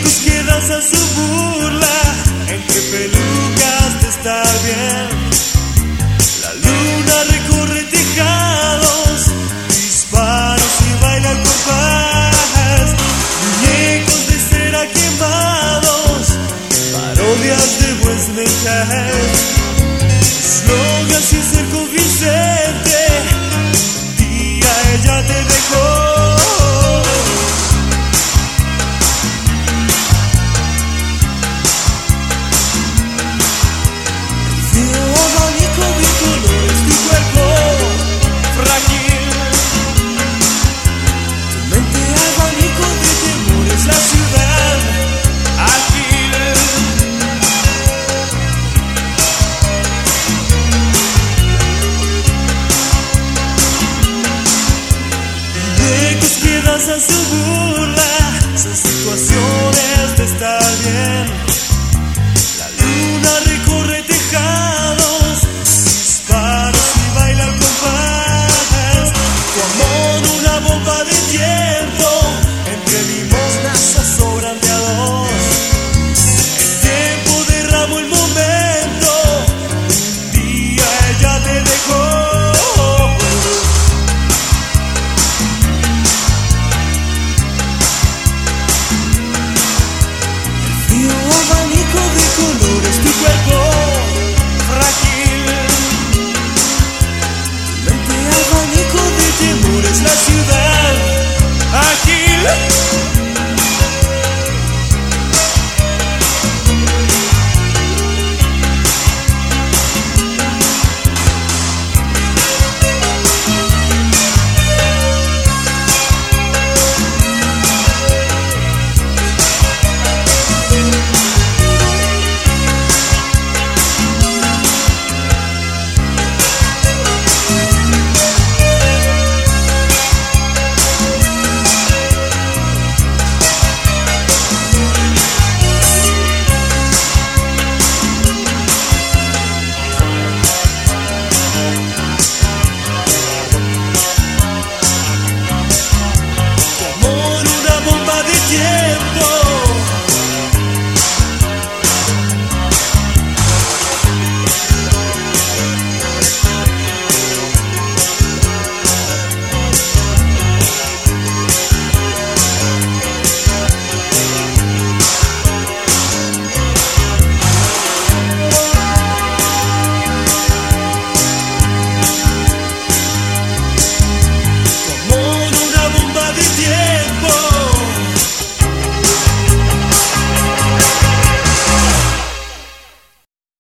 muñecos que danzan su burla, entre pelucas de estar bien. La luna recorre tejados, disparos y baila el compás. Muñecos de cera quemados, parodias de Westminster. Slogans sin ser convincente, un día ella te dejó. Danzan su burla, son situaciones de estar bien. La luna recorre tejados, disparos y baila al compás. Tu amor una bomba de tiempo, entre limosnas sobran de a dos. El tiempo derramó el momento, un día ella te dejó. La ciudad ágil. Yeah.